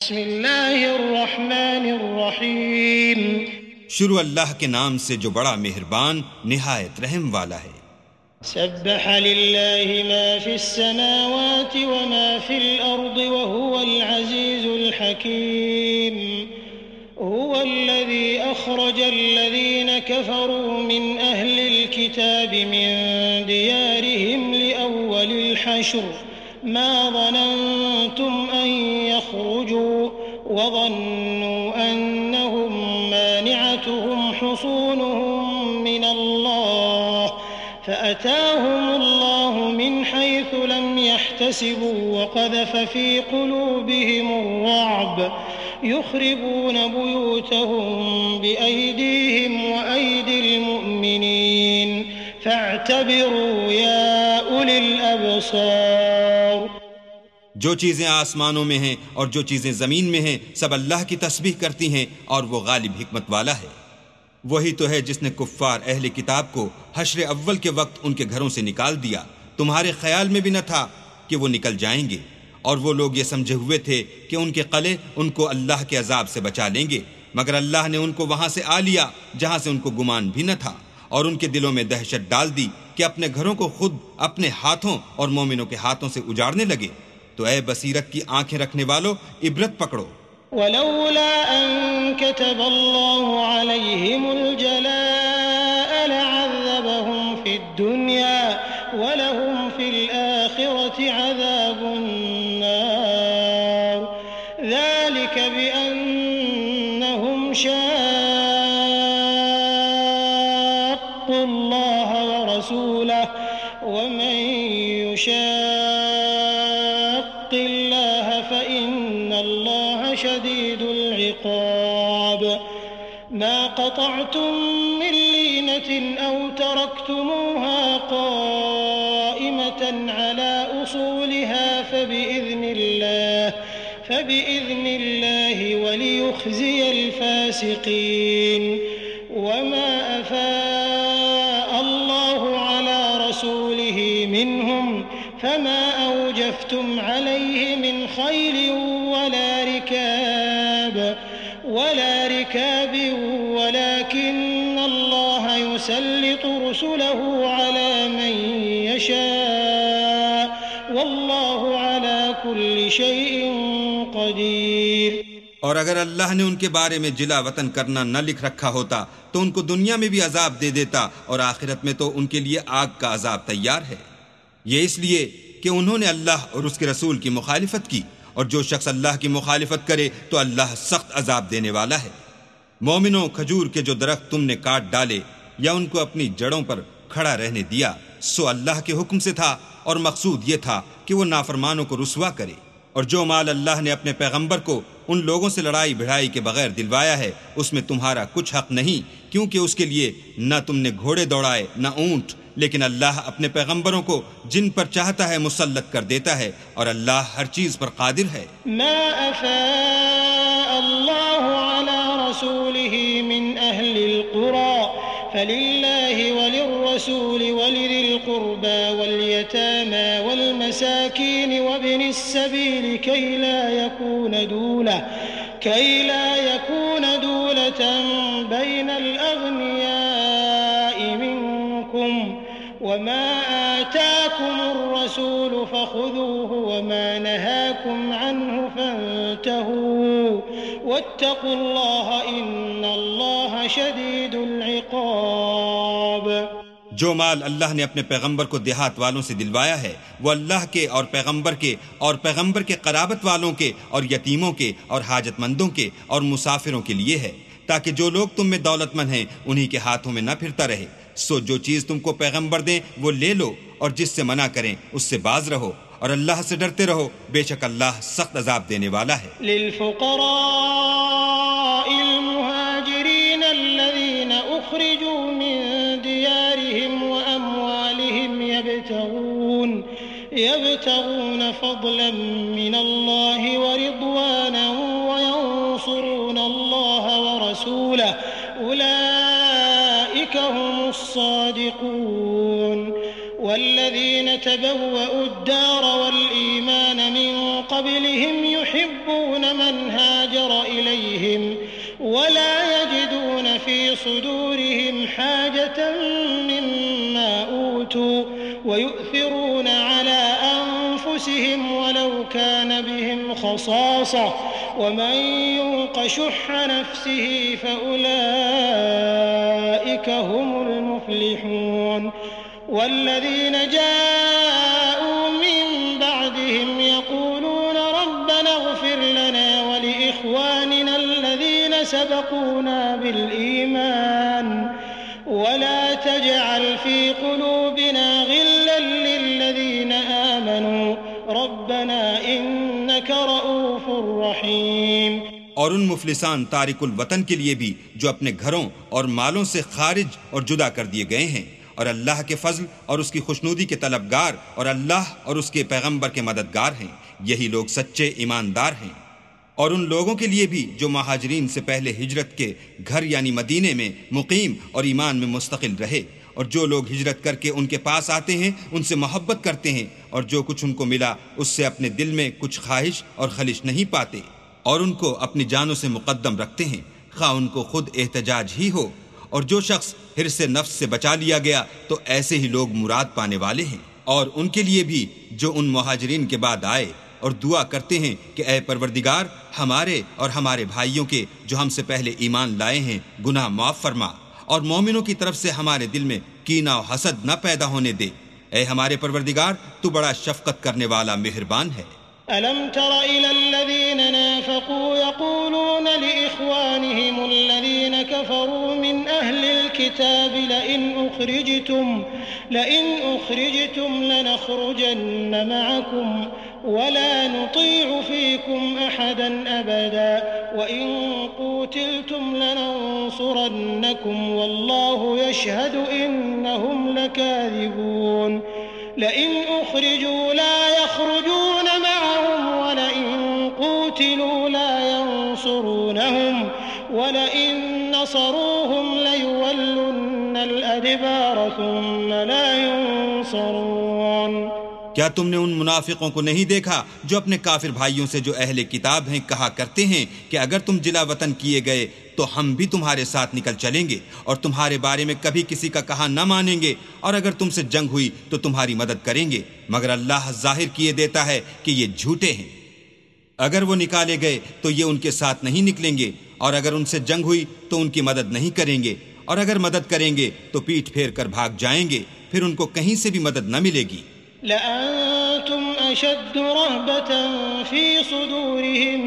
बिस्मिल्लाहिर्रहमानिर्रहीम। शुरू अल्लाह के नाम से जो बड़ा मेहरबान निहायत रहम वाला है। सब्बह लिल्लाहि मा फिस्समावाति व मा फिल अर्दि व हुवल अज़ीज़ुल हकीम। हुवल्लज़ी अख़रजल लज़ीना कफ़रू मिन अहलिल किताबि मिन दियारिहिम लिअव्वलिल हश्र मा ज़ननतुम अन यख़रुजू व ज़न्नू अन्नहुम मानिअतुहुम हुसूनुहुम मिनल्लाह फ़अताहुमुल्लाहु मिन हैथु लम यहतसिबू व क़ज़फ़ फ़ी क़ुलूबिहिमुर रअब युख़रिबून बुयूतहुम बिअयदीहिम व अयदिल मुअमिनीन फ़अतबिरू या उलिल अबसार। जो चीज़ें आसमानों में हैं और जो चीज़ें ज़मीन में हैं सब अल्लाह की तस्बीह करती हैं और वो गालिब हिकमत वाला है। वही तो है जिसने कुफ्फार अहले किताब को हश्र अव्वल के वक्त उनके घरों से निकाल दिया। तुम्हारे ख्याल में भी न था कि वो निकल जाएंगे, और वो लोग ये समझे हुए थे कि उनके कले उनको अल्लाह के अजाब से बचा लेंगे, मगर अल्लाह ने उनको वहां से आ लिया जहां से उनको गुमान भी न था, और उनके दिलों में दहशत डाल दी कि अपने घरों को खुद अपने हाथों और मोमिनों के हाथों से उजाड़ने लगे। तो ऐ बसीरत की आंखें रखने वालों, इबरत पकड़ो। वलौला अन कतबल्लाहु अलैहिमुल जलाअ लअज़्ज़बहुम फिद दुनिया वलहुम फिल आखिरति अज़ाबुन नार ज़ालिक बिअन्नहुम शाक़्क़ुल्लाह व रसूलहु व मन युशाक़्क़िल्लाह फ़इन्नल्लाह शदीदुल इक़ाब। मा क़तअतुम मिन लीनतिन औ तरक्तमुहा क़ाइमतन अला उसूलिहा फ़बिइज़्निल्लाहि वलियुख़ज़ियल फ़ासिक़ीन। वमा अफ़ाअ अल्लाहु अला रसूलिहि मिनहुम फमा औजफ़्तुम अलैहि मिन ख़ैलिन वला रिकाब वलाकिन्न अल्लाह युसल्लितु रुसुलहु अला मन यशा वल्लाहु अला कुल्लि शैइन क़दीर। और अगर अल्लाह ने उनके बारे में जिला वतन करना न लिख रखा होता तो उनको दुनिया में भी अजाब दे देता, और आखिरत में तो उनके लिए आग का अजाब तैयार है। ये इसलिए कि उन्होंने अल्लाह और उसके रसूल की मुखालिफत की, और जो शख्स अल्लाह की मुखालिफत करे तो अल्लाह सख्त अजाब देने वाला है। मोमिनों, खजूर के जो दरख्त तुमने काट डाले या उनको अपनी जड़ों पर खड़ा रहने दिया, सो अल्लाह के हुक्म से था, और मकसूद ये था कि वो नाफरमानों को रुसवा करे। और जो माल अल्लाह ने अपने पैगंबर को उन लोगों से लड़ाई भिड़ाई के बगैर दिलवाया है उसमें तुम्हारा कुछ हक नहीं, क्योंकि उसके लिए न तुमने घोड़े दौड़ाए न ऊंट, लेकिन अल्लाह अपने पैगंबरों को जिन पर चाहता है मुसल्लत कर देता है, और अल्लाह हर चीज पर कादिर है। मा अफ़ा अल्लाहु अला रसूलिही मिन अहलिल कुरा फलिल्लाहि वलिर्रसूलि वलिज़िल कुर्बा वल्यतामा वल्मसाकीन वब्निस सबील कई ला यकून दूलतन बैनल अग़नियाइ मिनकुम वमा आताकुमुर रसूल फ़ख़ुज़ूहु वमा नहाकुम अन्हु फ़ंतहू वत्तक़ुल्लाह इन्नल्लाह शदीदुल इक़ाब। जो माल अल्लाह ने अपने पैगंबर को देहात वालों से दिलवाया है वो अल्लाह के और पैगंबर के कराबत वालों के और यतीमों के और हाजतमंदों के और मुसाफिरों के लिए है, ताकि जो लोग तुम में दौलतमंद हैं उन्हीं के हाथों में न फिरता रहे। सो जो चीज तुमको पैगंबर दें वो ले लो, और जिससे मना करें उससे बाज रहो, और अल्लाह से डरते रहो, बेशक अल्लाह सख्त अजाब देने वाला है। लिलफुक़राइल मुहाजिरीन अल्लज़ीना उख़रिजू मिन दियारिहिम व अम्वालिहिम यब्तगून फ़ज़लन मिनल्लाहि व रिज़वानन व यंसुरूना अल्लाह व रसूलहु उलाइक हुमुस सादिक़ून। वल्लज़ीन तबव्वअु الدار والإيمان من قبلهم يحبون من هاجر إليهم ولا يجدون في صدورهم حاجة مما أوتوا ويؤثرون على أنفسهم ولو كان بهم خصاصة ومن يوق شح نفسه فأولئك هم المفلحون والذين جاءوا من بعدهم يقولون ربنا اغفر لنا ولإخواننا الذين سبقونا بالإيمان ولا تجعل في قلوبنا غلا للذين آمنوا ربنا إنك رؤوف رحيم। और उन मुफलिसान तारिकुल वतन के लिए भी जो अपने घरों और मालों से खारिज और जुदा कर दिए गए हैं और अल्लाह के फजल और उसकी खुशनूदी के तलबगार और अल्लाह और उसके पैगंबर के मददगार हैं, यही लोग सच्चे ईमानदार हैं। और उन लोगों के लिए भी जो महाजरीन से पहले हिजरत के घर यानी मदीने में मुकीम और ईमान में मुस्तकिल रहे और जो लोग हिजरत करके उनके पास आते हैं उनसे मोहब्बत करते हैं और जो कुछ उनको मिला उससे अपने दिल में कुछ ख्वाहिश और खलिश नहीं पाते और उनको अपनी जानों से मुकद्दम रखते हैं, खा उनको खुद एहतजाज ही हो। और जो शख्स हिर्स से नफ्स से बचा लिया गया तो ऐसे ही लोग मुराद पाने वाले हैं। और उनके लिए भी जो उन मुहाजिरीन के बाद आए और दुआ करते हैं कि ऐ परवरदिगार हमारे और हमारे भाइयों के जो हमसे पहले ईमान लाए हैं गुनाह माफ फरमा और मोमिनों की तरफ से हमारे दिल में कीना और हसद न पैदा होने दे। ऐ हमारे परवरदिगार तू बड़ा शफकत करने वाला मेहरबान है। ألم تر إلى الذين نافقوا يقولون لإخوانهم الذين كفروا من أهل الكتاب لئن أخرجتم لنخرجن معكم ولا نطيع فيكم أحدا أبدا وإن قوتلتم لننصرنكم والله يشهد إنهم لكاذبون لئن أخرجوا لا يخرجون معهم ولئن قوتلوا لا ينصرونهم ولئن نصروهم ليولن الأدبار ثم لا ينصرون। क्या तुमने उन मुनाफिकों को नहीं देखा जो अपने काफिर भाइयों से जो अहले किताब हैं कहा करते हैं कि अगर तुम जिला वतन किए गए तो हम भी तुम्हारे साथ निकल चलेंगे और तुम्हारे बारे में कभी किसी का कहा न मानेंगे और अगर तुमसे जंग हुई तो तुम्हारी मदद करेंगे, मगर अल्लाह जाहिर किए देता है कि ये झूठे हैं। अगर वो निकाले गए तो ये उनके साथ नहीं निकलेंगे और अगर उनसे जंग हुई तो उनकी मदद नहीं करेंगे और अगर मदद करेंगे तो पीठ फेर कर भाग जाएंगे, फिर उनको कहीं से भी मदद न मिलेगी। लअंतुम अशद्द रहबतन फी सुदूरिहिम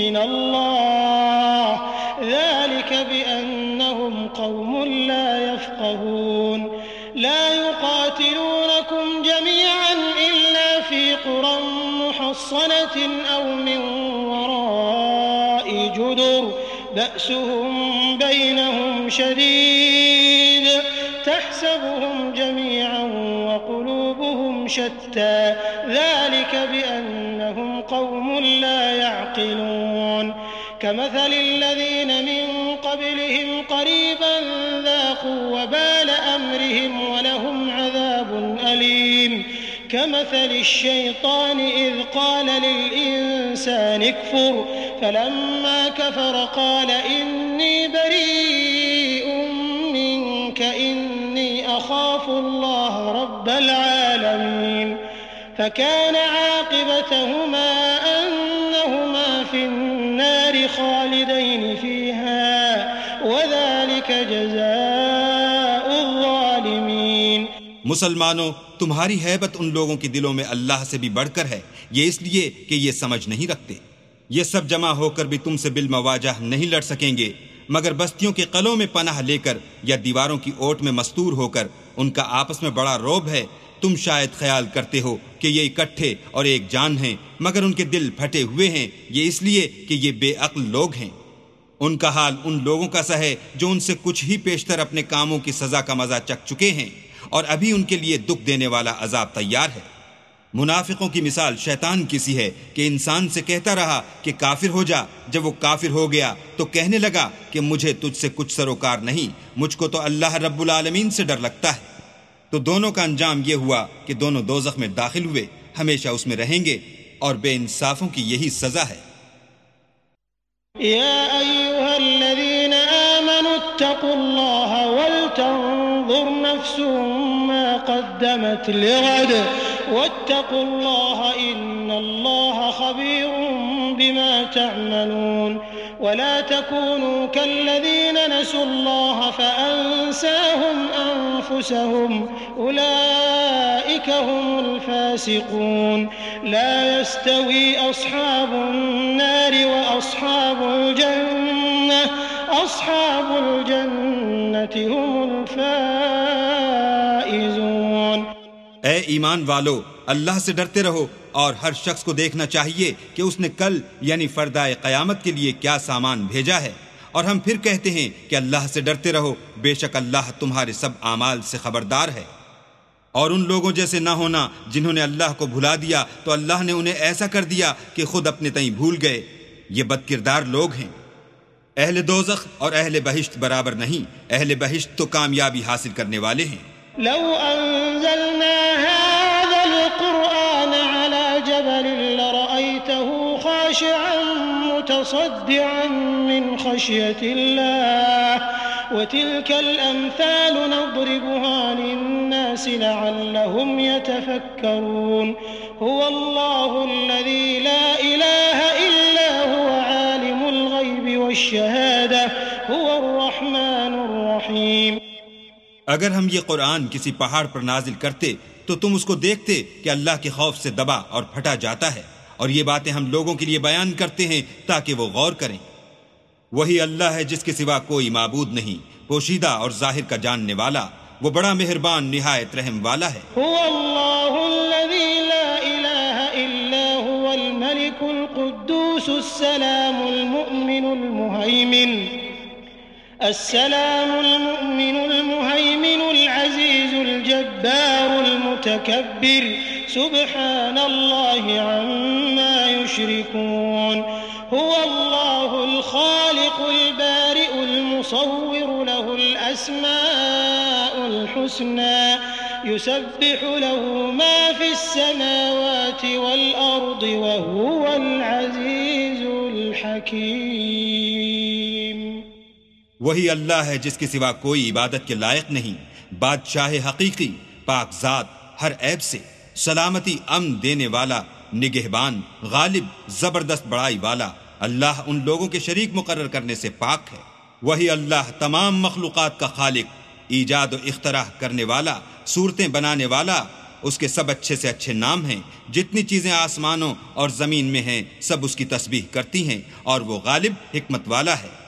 मिनल्लाह ज़ालिक बिअन्नहुम क़ौमुन ला यफ़क़हून ला युक़ातिलूनकुम जमीअन इल्ला फी क़ुरन मुहस्सनतिन औ मिन वराइ जुदुर बअसुहुम बैनहुम शदीद तहसबुहुम जमीअन वक़ुलूबुहुम शत्ता ज़ालिक बिअन्नहुम क़ौमुन ला यअक़िलून कमथल الذين من قبلهم قريبا ذاقوا وبال أمرهم ولهم عذاب أليم كمثل الشيطان إذ قال للإنسان اكفر فلما كفر قال إني بريء منك إني أخاف الله رب العالمين فكان عاقبتهما أنهما في النار خالدين فيها وذلك جزاء الظالمين। मुसलमानों, तुम्हारी हैबत उन लोगों के दिलों में अल्लाह से भी बढ़कर है, ये इसलिए कि ये समझ नहीं रखते। ये सब जमा होकर भी तुमसे बिल मवाजह नहीं लड़ सकेंगे, मगर बस्तियों के कलों में पनाह लेकर या दीवारों की ओट में मस्तूर होकर उनका आपस में बड़ा रौब है। तुम शायद ख्याल करते हो कि ये इकट्ठे और एक जान हैं, मगर उनके दिल फटे हुए हैं, ये इसलिए कि ये बेअक्ल लोग हैं। उनका हाल उन लोगों का सा है जो उनसे कुछ ही पेशतर अपने कामों की सजा का मजा चख चुके हैं और अभी उनके लिए दुख देने वाला अजाब तैयार है। मुनाफिकों की मिसाल शैतान की सी है कि इंसान से कहता रहा कि काफिर हो जा। जब वो काफिर हो गया तो कहने लगा कि मुझे तुझसे कुछ सरोकार नहीं, मुझको तो अल्लाह रब्बुल आलमीन से डर लगता है। तो दोनों का अंजाम ये हुआ कि दोनों दोज़ख में दाखिल हुए, हमेशा उसमें रहेंगे और बेइंसाफों की यही सजा है। या अय्युहल्लज़ीना आमनु इत्तक़ुल्लाह वलतंज़ुर नफ्सुम मा क़द्दमत लिग़द वत्तक़ुल्लाह इन्नल्लाह ख़बीरुम बिमा तअमलून वला तकूनू कल्लज़ीना नसुल्लाह फ़अंसाहुम अनफुसहुम उलाइका हुमुल फ़ासिक़ून ला यस्तवी अस्हाबुन नारि व अस्हाबुल जन्नति हुमुल फ़ाइज़ून। ए ईमान वालो, अल्लाह से डरते रहो और हर शख्स को देखना चाहिए कि उसने कल यानी फरदाए क़यामत के लिए क्या सामान भेजा है। और हम फिर कहते हैं कि अल्लाह से डरते रहो, बेशक अल्लाह तुम्हारे सब आमाल से खबरदार है। और उन लोगों जैसे ना होना जिन्होंने अल्लाह को भुला दिया तो अल्लाह ने उन्हें ऐसा कर दिया कि खुद अपने तई भूल गए। ये बदकिरदार लोग हैं। अहले दोज़ख और अहले बहिश्त बराबर नहीं। अहले बहिश्त तो कामयाबी हासिल करने वाले हैं। लौ अंज़लना हाज़ल क़ुरआन अला जबलिन लरअयतहु ख़ाशिअन मुतसद्दिअन मिन ख़श्यतिल्लाह वतिल्कल अम्सालु नज़रिबुहा लिन्नासि लअल्लहुम यतफ़क्करून हुवल्लाहुल्लज़ी ला इलाहा इल्ला हुवा आलिमुल ग़ैबि वश्शहादा हुवर्रहमानुर रहीम। अगर हम ये कुरान किसी पहाड़ पर नाजिल करते तो तुम उसको देखते कि अल्लाह के खौफ से दबा और फटा जाता है। और ये बातें हम लोगों के लिए बयान करते हैं ताकि वो गौर करें। वही अल्लाह है जिसके सिवा कोई माबूद नहीं, पोशीदा और जाहिर का जानने वाला। वो बड़ा मेहरबान निहायत रहम वाला है। हुवल्लाहुल्लज़ी ला इलाहा इल्ला हुवल मलिकुल कुद्दूसुस सलामुल मुमिनुल मुहैमिन अस्सलामुल मुमिनुल मुहैमिनुल अज़ीज़ुल जब्बारुल मुतकब्बिर सुब्हानल्लाहि अम्मा युश्रिकून हुवल्लाहुल खालिकुल बारिउल मुसव्विरु लहुल अस्माउल हुस्ना युसब्बिहु लहु मा फिस समावाति वल अर्दि व हुवल अज़ीज़ुल हकीम। वही अल्लाह है जिसके सिवा कोई इबादत के लायक नहीं, बादशाह हकीकी, पाकज़ात हर ऐब से, सलामती अमन देने वाला, निगहबान, गालिब, जबरदस्त बड़ाई वाला। अल्लाह उन लोगों के शरीक मुकर्रर करने से पाक है। वही अल्लाह तमाम मखलूक़ात का खालिक, ईजाद और इख्तराह करने वाला, सूरतें बनाने वाला। उसके सब अच्छे से अच्छे नाम हैं। जितनी चीज़ें आसमानों और ज़मीन में हैं सब उसकी तस्बीह करती हैं और वो गालिब, हिकमत वाला है।